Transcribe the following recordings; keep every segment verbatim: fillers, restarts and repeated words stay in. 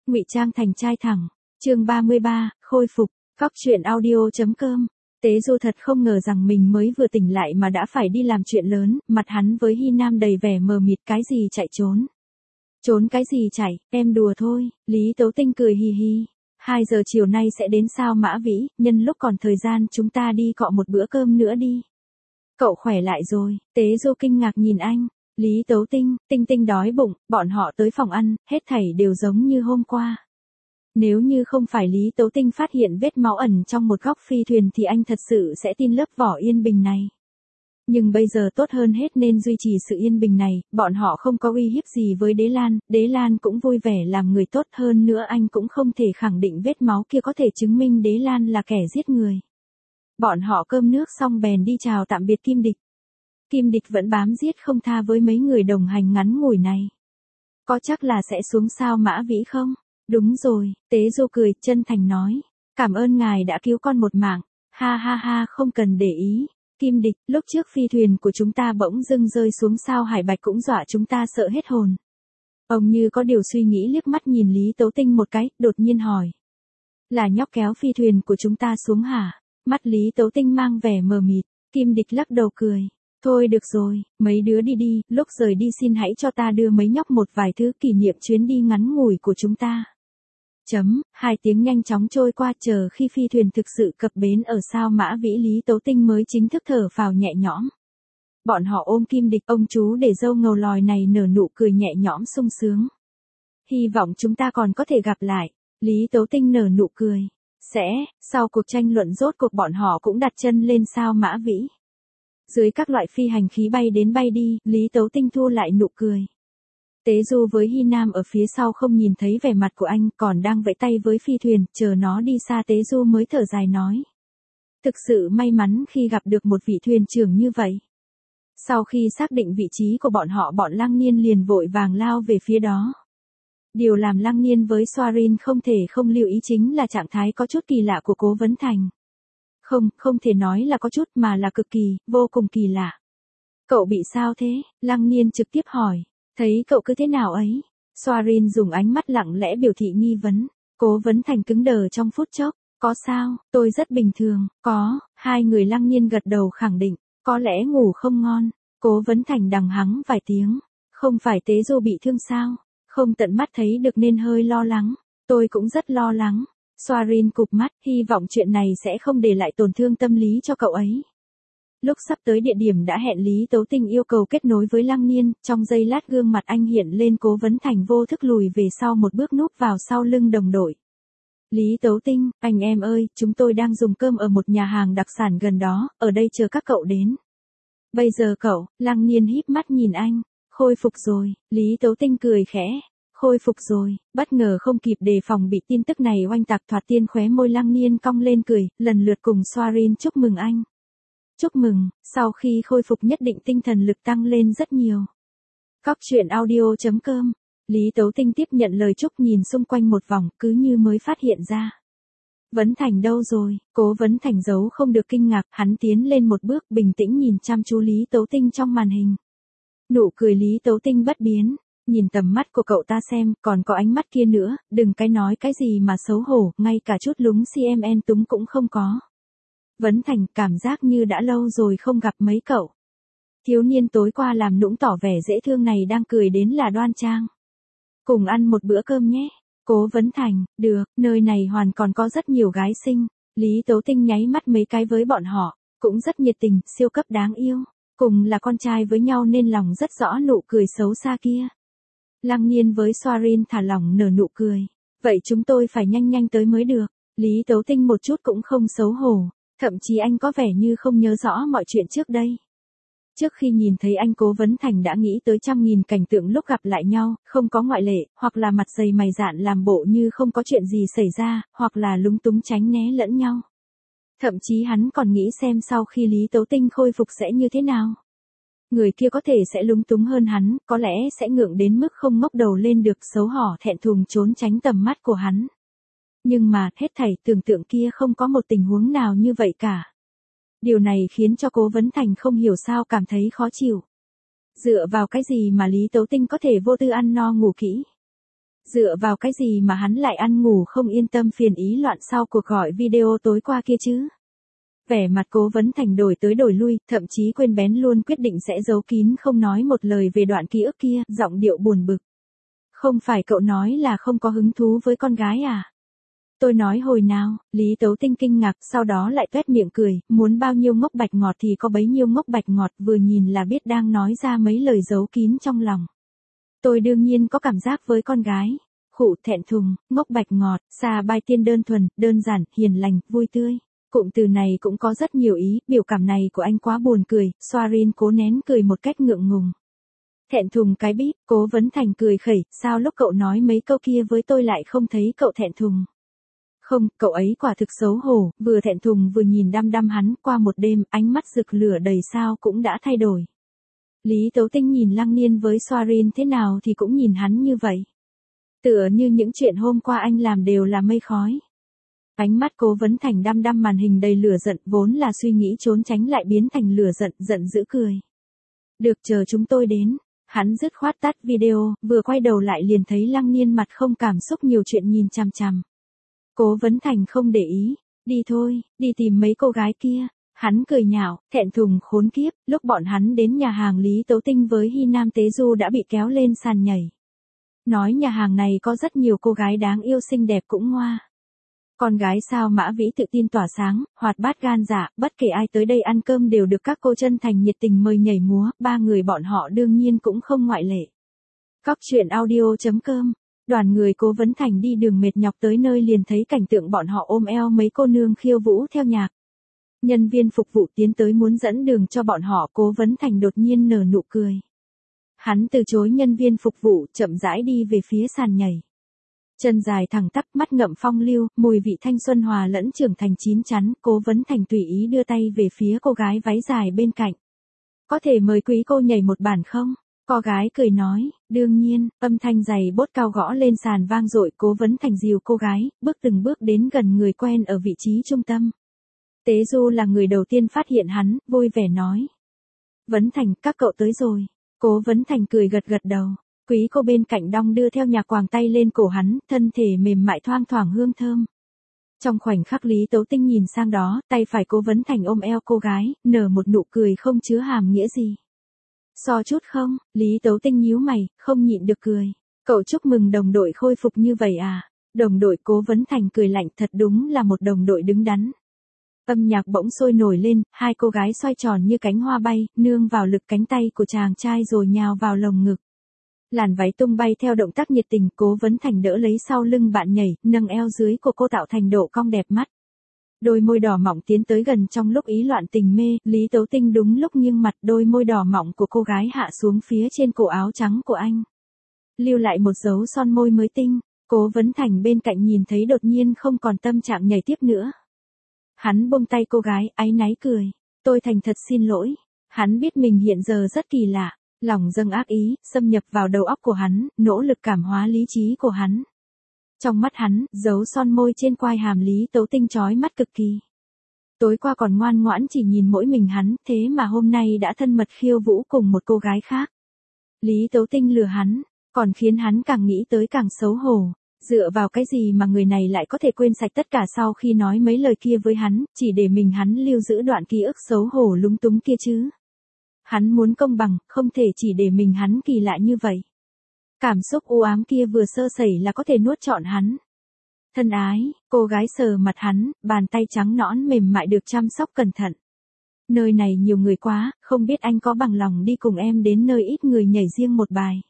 Ngụy trang thành trai thẳng. Chương ba mươi ba, khôi phục. Cóc truyện audio chấm com. Tế Du thật không ngờ rằng mình mới vừa tỉnh lại mà đã phải đi làm chuyện lớn, mặt hắn với Hy Nam đầy vẻ mờ mịt, cái gì chạy trốn. Trốn cái gì chạy, em đùa thôi. Lý Tấu Tinh cười hì hì. Hai giờ chiều nay sẽ đến sao Mã Vĩ, nhân lúc còn thời gian chúng ta đi cọ một bữa cơm nữa đi. Cậu khỏe lại rồi. Tế Du kinh ngạc nhìn anh. Lý Tấu Tinh, Tinh Tinh đói bụng, bọn họ tới phòng ăn, hết thảy đều giống như hôm qua. Nếu như không phải Lý Tấu Tinh phát hiện vết máu ẩn trong một góc phi thuyền thì anh thật sự sẽ tin lớp vỏ yên bình này. Nhưng bây giờ tốt hơn hết nên duy trì sự yên bình này, bọn họ không có uy hiếp gì với Đế Lan, Đế Lan cũng vui vẻ làm người tốt hơn nữa, anh cũng không thể khẳng định vết máu kia có thể chứng minh Đế Lan là kẻ giết người. Bọn họ cơm nước xong bèn đi chào tạm biệt Kim Địch. Kim Địch vẫn bám giết không tha với mấy người đồng hành ngắn ngủi này. Có chắc là sẽ xuống sao Mã Vĩ không? Đúng rồi, Tế Du cười, chân thành nói. Cảm ơn ngài đã cứu con một mạng. Ha ha ha, không cần để ý. Kim Địch, lúc trước phi thuyền của chúng ta bỗng dưng rơi xuống sao Hải Bạch cũng dọa chúng ta sợ hết hồn. Ông như có điều suy nghĩ liếc mắt nhìn Lý Tấu Tinh một cái, đột nhiên hỏi. Là nhóc kéo phi thuyền của chúng ta xuống hả? Mắt Lý Tấu Tinh mang vẻ mờ mịt. Kim Địch lắc đầu cười. Thôi được rồi, mấy đứa đi đi, lúc rời đi xin hãy cho ta đưa mấy nhóc một vài thứ kỷ niệm chuyến đi ngắn ngủi của chúng ta. Chấm, hai tiếng nhanh chóng trôi qua, chờ khi phi thuyền thực sự cập bến ở sao Mã Vĩ, Lý Tấu Tinh mới chính thức thở phào nhẹ nhõm. Bọn họ ôm Kim Địch, ông chú để dâu ngầu lòi này nở nụ cười nhẹ nhõm sung sướng. Hy vọng chúng ta còn có thể gặp lại. Lý Tấu Tinh nở nụ cười. Sẽ, sau cuộc tranh luận rốt cuộc bọn họ cũng đặt chân lên sao Mã Vĩ. Dưới các loại phi hành khí bay đến bay đi, Lý Tấu Tinh thu lại nụ cười. Tế Du với Hy Nam ở phía sau không nhìn thấy vẻ mặt của anh, còn đang vẫy tay với phi thuyền, chờ nó đi xa Tế Du mới thở dài nói. Thực sự may mắn khi gặp được một vị thuyền trưởng như vậy. Sau khi xác định vị trí của bọn họ, bọn Lăng Niên liền vội vàng lao về phía đó. Điều làm Lăng Niên với Soarin không thể không lưu ý chính là trạng thái có chút kỳ lạ của Cố Vấn Thành. Không, không thể nói là có chút mà là cực kỳ, vô cùng kỳ lạ. Cậu bị sao thế? Lăng Niên trực tiếp hỏi. Thấy cậu cứ thế nào ấy? Soarin dùng ánh mắt lặng lẽ biểu thị nghi vấn. Cố Vấn Thành cứng đờ trong phút chốc. Có sao? Tôi rất bình thường. Có. Hai người Lăng Niên gật đầu khẳng định. Có lẽ ngủ không ngon. Cố Vấn Thành đằng hắng vài tiếng. Không phải Tế Du bị thương sao? Không tận mắt thấy được nên hơi lo lắng. Tôi cũng rất lo lắng. Soarin cụp mắt, hy vọng chuyện này sẽ không để lại tổn thương tâm lý cho cậu ấy. Lúc sắp tới địa điểm đã hẹn, Lý Tấu Tinh yêu cầu kết nối với Lăng Niên, trong giây lát gương mặt anh hiện lên, Cố Vấn Thành vô thức lùi về sau một bước núp vào sau lưng đồng đội. Lý Tấu Tinh, anh em ơi, chúng tôi đang dùng cơm ở một nhà hàng đặc sản gần đó, ở đây chờ các cậu đến. Bây giờ cậu, Lăng Niên híp mắt nhìn anh, khôi phục rồi, Lý Tấu Tinh cười khẽ. Khôi phục rồi, bất ngờ không kịp đề phòng bị tin tức này oanh tạc, thoạt tiên khóe môi Lăng Niên cong lên cười, lần lượt cùng Soarin chúc mừng anh. Chúc mừng, sau khi khôi phục nhất định tinh thần lực tăng lên rất nhiều. Cóc truyện audio chấm com. Lý Tấu Tinh tiếp nhận lời chúc, nhìn xung quanh một vòng, cứ như mới phát hiện ra. Vấn Thành đâu rồi? Cố Vấn Thành giấu không được kinh ngạc, hắn tiến lên một bước, bình tĩnh nhìn chăm chú Lý Tấu Tinh trong màn hình. Nụ cười Lý Tấu Tinh bất biến. Nhìn tầm mắt của cậu ta xem, còn có ánh mắt kia nữa, đừng cái nói cái gì mà xấu hổ, ngay cả chút lúng xê em en túng cũng không có. Vấn Thành, cảm giác như đã lâu rồi không gặp mấy cậu. Thiếu niên tối qua làm nũng tỏ vẻ dễ thương này đang cười đến là đoan trang. Cùng ăn một bữa cơm nhé. Cố Vấn Thành, được, nơi này hoàn còn có rất nhiều gái xinh. Lý Tấu Tinh nháy mắt mấy cái với bọn họ, cũng rất nhiệt tình, siêu cấp đáng yêu. Cùng là con trai với nhau nên lòng rất rõ nụ cười xấu xa kia. Lăng Niên với Soarin thả lỏng nở nụ cười. Vậy chúng tôi phải nhanh nhanh tới mới được. Lý Tấu Tinh một chút cũng không xấu hổ. Thậm chí anh có vẻ như không nhớ rõ mọi chuyện trước đây. Trước khi nhìn thấy anh, Cố Vấn Thành đã nghĩ tới trăm nghìn cảnh tượng lúc gặp lại nhau, không có ngoại lệ, hoặc là mặt dày mày dạn làm bộ như không có chuyện gì xảy ra, hoặc là lúng túng tránh né lẫn nhau. Thậm chí hắn còn nghĩ xem sau khi Lý Tấu Tinh khôi phục sẽ như thế nào. Người kia có thể sẽ lúng túng hơn hắn, có lẽ sẽ ngượng đến mức không ngóc đầu lên được, xấu hổ thẹn thùng trốn tránh tầm mắt của hắn. Nhưng mà, hết thảy tưởng tượng kia không có một tình huống nào như vậy cả. Điều này khiến cho Cố Vấn Thành không hiểu sao cảm thấy khó chịu. Dựa vào cái gì mà Lý Tấu Tinh có thể vô tư ăn no ngủ kỹ? Dựa vào cái gì mà hắn lại ăn ngủ không yên tâm phiền ý loạn sau cuộc gọi video tối qua kia chứ? Vẻ mặt Cố Vấn Thành đổi tới đổi lui, thậm chí quên bén luôn quyết định sẽ giấu kín không nói một lời về đoạn ký ức kia, giọng điệu buồn bực. Không phải cậu nói là không có hứng thú với con gái à? Tôi nói hồi nào, Lý Tấu Tinh kinh ngạc, sau đó lại tuét miệng cười, muốn bao nhiêu ngốc bạch ngọt thì có bấy nhiêu ngốc bạch ngọt, vừa nhìn là biết đang nói ra mấy lời giấu kín trong lòng. Tôi đương nhiên có cảm giác với con gái. Khụ thẹn thùng, ngốc bạch ngọt, xà bai tiên đơn thuần, đơn giản, hiền lành, vui tươi. Cụm từ này cũng có rất nhiều ý, biểu cảm này của anh quá buồn cười, Soarin cố nén cười một cách ngượng ngùng. Thẹn thùng cái bít, Cố Vấn Thành cười khẩy, sao lúc cậu nói mấy câu kia với tôi lại không thấy cậu thẹn thùng. Không, cậu ấy quả thực xấu hổ, vừa thẹn thùng vừa nhìn đăm đăm hắn, qua một đêm, ánh mắt rực lửa đầy sao cũng đã thay đổi. Lý Tấu Tinh nhìn Lăng Niên với Soarin thế nào thì cũng nhìn hắn như vậy. Tựa như những chuyện hôm qua anh làm đều là mây khói. Ánh mắt Cố Vấn Thành đăm đăm màn hình đầy lửa giận, vốn là suy nghĩ trốn tránh lại biến thành lửa giận, giận dữ cười. Được, chờ chúng tôi đến. Hắn dứt khoát tắt video, vừa quay đầu lại liền thấy Lăng Niên mặt không cảm xúc nhiều chuyện nhìn chằm chằm. Cố Vấn Thành không để ý, đi thôi, đi tìm mấy cô gái kia. Hắn cười nhạo, thẹn thùng khốn kiếp, lúc bọn hắn đến nhà hàng Lý Tấu Tinh với Hy Nam Tế Du đã bị kéo lên sàn nhảy. Nói nhà hàng này có rất nhiều cô gái đáng yêu xinh đẹp cũng ngoa. Con gái sao Mã Vĩ tự tin tỏa sáng, hoạt bát gan dạ, bất kể ai tới đây ăn cơm đều được các cô chân thành nhiệt tình mời nhảy múa, ba người bọn họ đương nhiên cũng không ngoại lệ. Cóc truyện audio chấm com. Đoàn người Cố Vấn Thành đi đường mệt nhọc tới nơi liền thấy cảnh tượng bọn họ ôm eo mấy cô nương khiêu vũ theo nhạc. Nhân viên phục vụ tiến tới muốn dẫn đường cho bọn họ, Cố Vấn Thành đột nhiên nở nụ cười. Hắn từ chối nhân viên phục vụ, chậm rãi đi về phía sàn nhảy. Chân dài thẳng tắp, mắt ngậm phong lưu, mùi vị thanh xuân hòa lẫn trưởng thành chín chắn, Cố Vấn Thành tùy ý đưa tay về phía cô gái váy dài bên cạnh. Có thể mời quý cô nhảy một bản không? Cô gái cười nói, đương nhiên, âm thanh giày bốt cao gõ lên sàn vang dội, Cố Vấn Thành dìu cô gái, bước từng bước đến gần người quen ở vị trí trung tâm. Tế Du là người đầu tiên phát hiện hắn, vui vẻ nói. Vấn Thành, các cậu tới rồi. Cố Vấn Thành cười gật gật đầu. Quý cô bên cạnh đong đưa theo nhạc quàng tay lên cổ hắn, thân thể mềm mại thoang thoảng hương thơm. Trong khoảnh khắc Lý Tấu Tinh nhìn sang đó, tay phải Cố Vấn Thành ôm eo cô gái, nở một nụ cười không chứa hàm nghĩa gì. So chút không? Lý Tấu Tinh nhíu mày, không nhịn được cười. Cậu chúc mừng đồng đội khôi phục như vậy à? Đồng đội Cố Vấn Thành cười lạnh, thật đúng là một đồng đội đứng đắn. Âm nhạc bỗng sôi nổi lên, hai cô gái xoay tròn như cánh hoa bay, nương vào lực cánh tay của chàng trai rồi nhào vào lồng ngực. Làn váy tung bay theo động tác nhiệt tình, Cố Vấn Thành đỡ lấy sau lưng bạn nhảy, nâng eo dưới của cô tạo thành độ cong đẹp mắt. Đôi môi đỏ mọng tiến tới gần trong lúc ý loạn tình mê, Lý Tấu Tinh đúng lúc nghiêng mặt, đôi môi đỏ mọng của cô gái hạ xuống phía trên cổ áo trắng của anh. Lưu lại một dấu son môi mới tinh, Cố Vấn Thành bên cạnh nhìn thấy đột nhiên không còn tâm trạng nhảy tiếp nữa. Hắn buông tay cô gái, áy náy cười. Tôi thành thật xin lỗi. Hắn biết mình hiện giờ rất kỳ lạ. Lòng dâng ác ý, xâm nhập vào đầu óc của hắn, nỗ lực cảm hóa lý trí của hắn. Trong mắt hắn, dấu son môi trên quai hàm Lý Tấu Tinh chói mắt cực kỳ. Tối qua còn ngoan ngoãn chỉ nhìn mỗi mình hắn, thế mà hôm nay đã thân mật khiêu vũ cùng một cô gái khác. Lý Tấu Tinh lừa hắn, còn khiến hắn càng nghĩ tới càng xấu hổ. Dựa vào cái gì mà người này lại có thể quên sạch tất cả sau khi nói mấy lời kia với hắn, chỉ để mình hắn lưu giữ đoạn ký ức xấu hổ lúng túng kia chứ. Hắn muốn công bằng, không thể chỉ để mình hắn kỳ lạ như vậy. Cảm xúc u ám kia vừa sơ sẩy là có thể nuốt trọn hắn. Thân ái, cô gái sờ mặt hắn, bàn tay trắng nõn mềm mại được chăm sóc cẩn thận. Nơi này nhiều người quá, không biết anh có bằng lòng đi cùng em đến nơi ít người nhảy riêng một bài.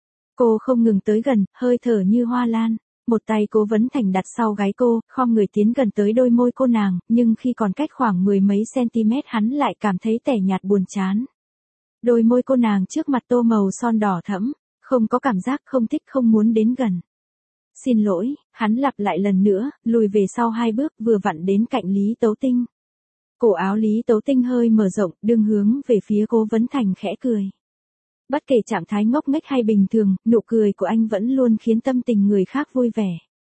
Cô không ngừng tới gần, hơi thở như hoa lan. Một tay Cố Vấn Thành đặt sau gáy cô, khom người tiến gần tới đôi môi cô nàng, nhưng khi còn cách khoảng mười mấy cm hắn lại cảm thấy tẻ nhạt buồn chán. Đôi môi cô nàng trước mặt tô màu son đỏ thẫm, không có cảm giác, không thích, không muốn đến gần. Xin lỗi, hắn lặp lại lần nữa, lùi về sau hai bước, vừa vặn đến cạnh Lý Tấu Tinh. Cổ áo Lý Tấu Tinh hơi mở rộng, đương hướng về phía Cố Vấn Thành khẽ cười. Bất kể trạng thái ngốc nghếch hay bình thường, nụ cười của anh vẫn luôn khiến tâm tình người khác vui vẻ.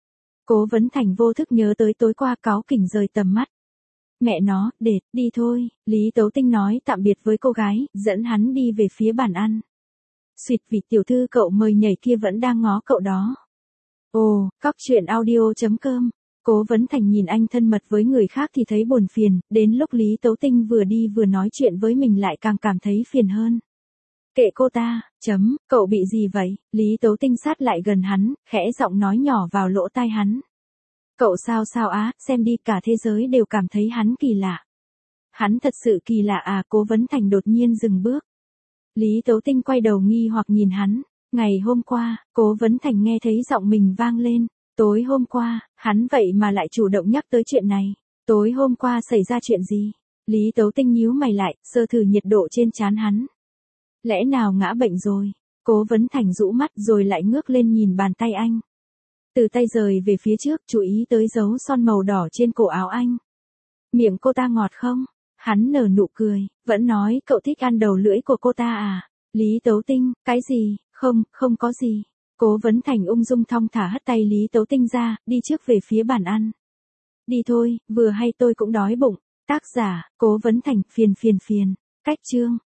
Cố Vấn Thành vô thức nhớ tới tối qua, cáu kỉnh rời tầm mắt. Mẹ nó, đệt, đi thôi, Lý Tấu Tinh nói tạm biệt với cô gái, dẫn hắn đi về phía bàn ăn. Xuyệt, vị tiểu thư cậu mời nhảy kia vẫn đang ngó cậu đó. Ồ, cóc truyện audio.com. Cố Vấn Thành nhìn anh thân mật với người khác thì thấy buồn phiền, đến lúc Lý Tấu Tinh vừa đi vừa nói chuyện với mình lại càng cảm thấy phiền hơn. Kệ cô ta, chấm, cậu bị gì vậy? Lý Tấu Tinh sát lại gần hắn, khẽ giọng nói nhỏ vào lỗ tai hắn. Cậu sao sao á, xem đi cả thế giới đều cảm thấy hắn kỳ lạ. Hắn thật sự kỳ lạ à? Cố Vấn Thành đột nhiên dừng bước. Lý Tấu Tinh quay đầu nghi hoặc nhìn hắn. Ngày hôm qua, Cố Vấn Thành nghe thấy giọng mình vang lên. Tối hôm qua, hắn vậy mà lại chủ động nhắc tới chuyện này. Tối hôm qua xảy ra chuyện gì? Lý Tấu Tinh nhíu mày lại, sơ thử nhiệt độ trên trán hắn. Lẽ nào ngã bệnh rồi? Cố Vấn Thành rũ mắt rồi lại ngước lên nhìn bàn tay anh. Từ tay rời về phía trước, chú ý tới dấu son màu đỏ trên cổ áo anh. Miệng cô ta ngọt không? Hắn nở nụ cười, vẫn nói cậu thích ăn đầu lưỡi của cô ta à? Lý Tấu Tinh, cái gì? Không, không có gì. Cố Vấn Thành ung dung thong thả hất tay Lý Tấu Tinh ra, đi trước về phía bàn ăn. Đi thôi, vừa hay tôi cũng đói bụng. Tác giả, Cố Vấn Thành, phiền phiền phiền. Cách chương.